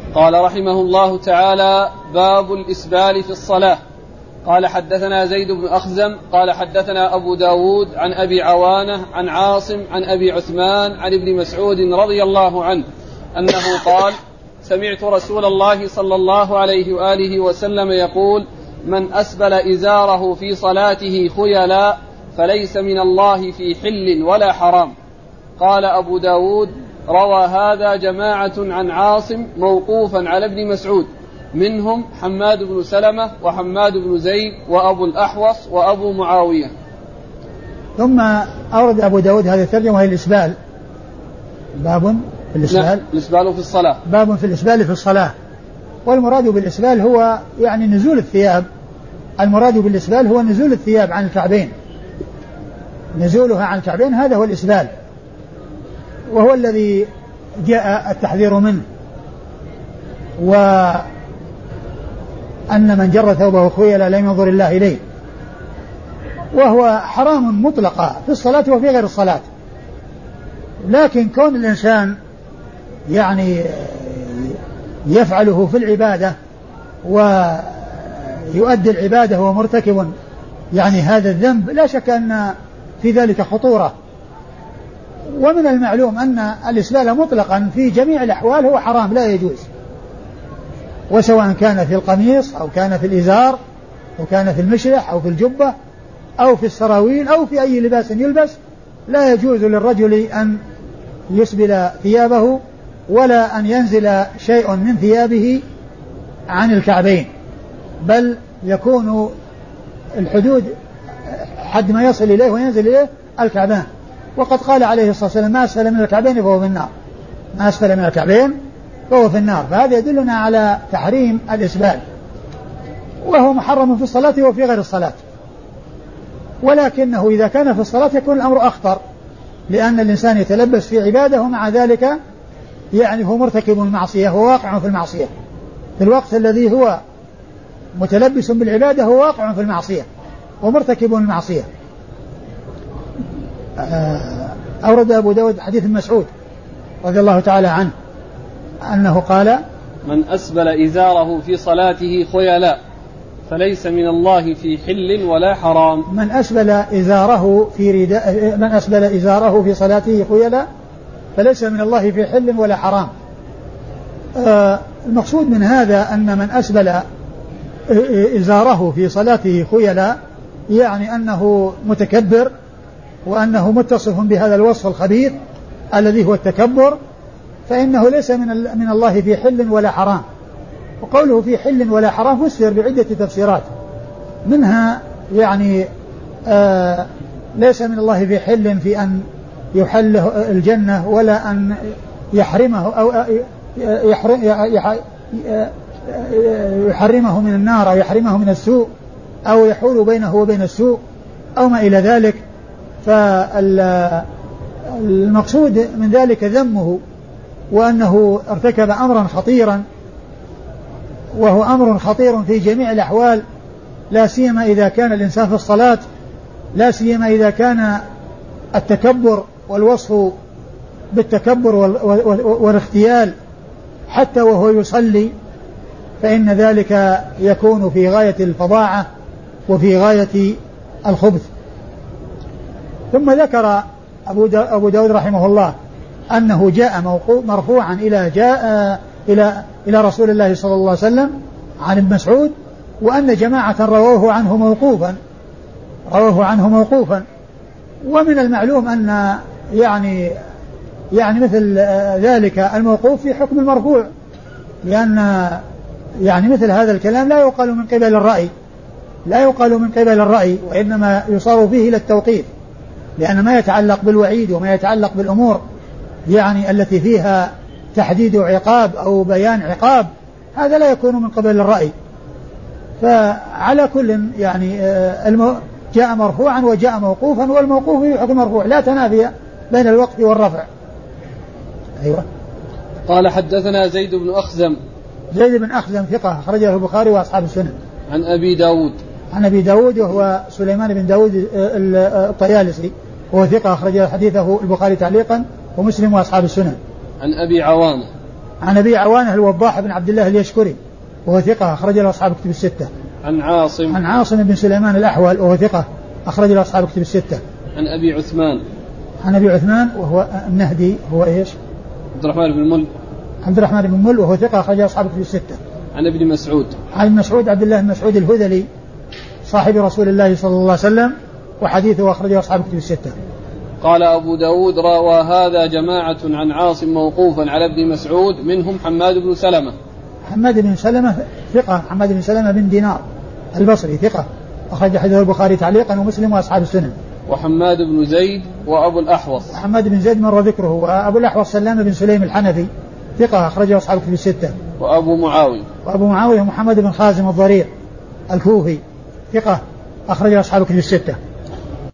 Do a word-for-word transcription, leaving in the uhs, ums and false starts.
قال رحمه الله تعالى: باب الإسبال في الصلاة. قال حدثنا زيد بن أخزم قال حدثنا أبو داود عن أبي عوانة عن عاصم عن أبي عثمان عن ابن مسعود رضي الله عنه أنه قال: سمعت رسول الله صلى الله عليه وآله وسلم يقول: من أسبل إزاره في صلاته خيلا فليس من الله في حل ولا حرام. قال أبو داود: روى هذا جماعة عن عاصم موقوفا على ابن مسعود، منهم حماد بن سلمة وحماد بن زيد وأبو الأحوص وأبو معاوية. ثم أورد أبو داود هذه الترجمة وهي الإسبال. باب في الإسبال. الإسبال في الصلاة. باب في الإسبال في الصلاة. والمراد بالإسبال هو يعني نزول الثياب. المراد بالإسبال هو نزول الثياب عن الكعبين، نزولها عن الكعبين، هذا هو الإسبال، وهو الذي جاء التحذير منه. وأن من جر ثوبه خيلا لم ينظر الله إليه، وهو حرام مطلقا في الصلاة وفي غير الصلاة. لكن كون الإنسان يعني يفعله في العبادة ويؤدي العبادة وهو مرتكب يعني هذا الذنب، لا شك أن في ذلك خطورة. ومن المعلوم أن الإسبال مطلقا في جميع الأحوال هو حرام لا يجوز، وسواء كان في القميص أو كان في الإزار أو كان في المشلح أو في الجبة أو في السراويل أو في أي لباس يلبس، لا يجوز للرجل أن يسبل ثيابه ولا أن ينزل شيء من ثيابه عن الكعبين، بل يكون الحدود حد ما يصل إليه وينزل إليه الكعبان. وقد قال عليه الصلاة والسلام: ما أسفل من الكعبين فهو في النار، ما أسفل من الكعبين فهو في النار. فهذا يدلنا على تحريم الإسبال، وهو محرم في الصلاة وفي غير الصلاة. ولكنه إذا كان في الصلاة يكون الأمر أخطر، لأن الإنسان يتلبس في عباده ومع ذلك يعني هو مرتكب المعصية وواقع في المعصية. في الوقت الذي هو متلبس بالعبادة هو واقع في المعصية ومرتكب المعصية. أورد أبو داود حديث مسعود رضي الله تعالى عنه أنه قال: من أسبل إزاره في صلاته خيلاء فليس من الله في حل ولا حرام. من أسبل إزاره في رداء من أسبل إزاره في صلاته خيلاء فليس من الله في حل ولا حرام. آه المقصود من هذا أن من أسبل إزاره في صلاته خيلاء يعني أنه متكبر، وأنه متصف بهذا الوصف الخبيث الذي هو التكبر، فإنه ليس من من الله في حل ولا حرام. وقوله في حل ولا حرام فسر بعدة تفسيرات، منها يعني آه ليس من الله في حل في أن يحله الجنة ولا أن يحرمه أو يحرمه من النار أو يحرمه من السوء أو يحول بينه وبين السوء أو ما إلى ذلك. فالمقصود من ذلك ذمه، وأنه ارتكب أمرا خطيرا، وهو أمر خطير في جميع الأحوال، لا سيما إذا كان الإنسان في الصلاة، لا سيما إذا كان التكبر والوصف بالتكبر والاختيال حتى وهو يصلي، فإن ذلك يكون في غاية الفظاعة وفي غاية الخبث. ثم ذكر أبو داود رحمه الله أنه جاء مرفوعا إلى جاء إلى إلى رسول الله صلى الله عليه وسلم عن ابن مسعود، وأن جماعة رووه عنه موقوفا رووه عنه موقوفا ومن المعلوم أن يعني يعني مثل ذلك الموقوف في حكم المرفوع، لأن يعني مثل هذا الكلام لا يقال من قبل الرأي لا يقال من قبل الرأي وإنما يصار فيه إلى التوقيف، لأن ما يتعلق بالوعيد وما يتعلق بالأمور يعني التي فيها تحديد عقاب أو بيان عقاب هذا لا يكون من قبل الرأي. فعلى كل يعني جاء مرفوعا وجاء موقوفا، والموقوف يحكم مرفوع، لا تنافي بين الوقف والرفع. أيوة. قال حدثنا زيد بن أخزم. زيد بن أخزم ثقة أخرجه البخاري وأصحاب السنن. عن أبي داود. عن أبي داود وهو سليمان بن داود الطيالسي وهو ثقة أخرج حديثه البخاري تعليقا ومسلم وأصحاب السنن. عن أبي عوانة. عن أبي عوانة الوضاح بن عبد الله اليشكري وهو ثقة أخرج له أصحاب كتب الستة. عن عاصم عن عاصم بن سليمان الأحول وهو ثقة أخرج له أصحاب كتب الستة. عن أبي عثمان عن أبي عثمان وهو النهدي هو إيش؟ عبد الرحمن بن مل عبد الرحمن بن مل وهو ثقة أخرج له أصحاب كتب الستة. عن ابن مسعود عن مسعود عبد الله بن مسعود الهذلي صاحب رسول الله صلى الله عليه وسلم وحديثه أخرجه أصحاب كتب الستة. قال أبو داود روى هذا جماعة عن عاصم موقوفا على ابن مسعود منهم حماد بن سلمة. حماد بن سلمة ثقة حماد بن سلمة بن دينار البصري ثقة أخرج حديثه البخاري تعليقا ومسلم وأصحاب السنن. وحماد بن زيد وأبو الأحوص. حماد بن زيد مر ذكره. وأبو الأحوص سلام بن سليم الحنفي ثقة أخرجه أصحاب كتب الستة. وأبو معاوية وأبو معاوية محمد بن خازم الضرير الكوفي ثقة أخرجه أصحاب كتب الستة.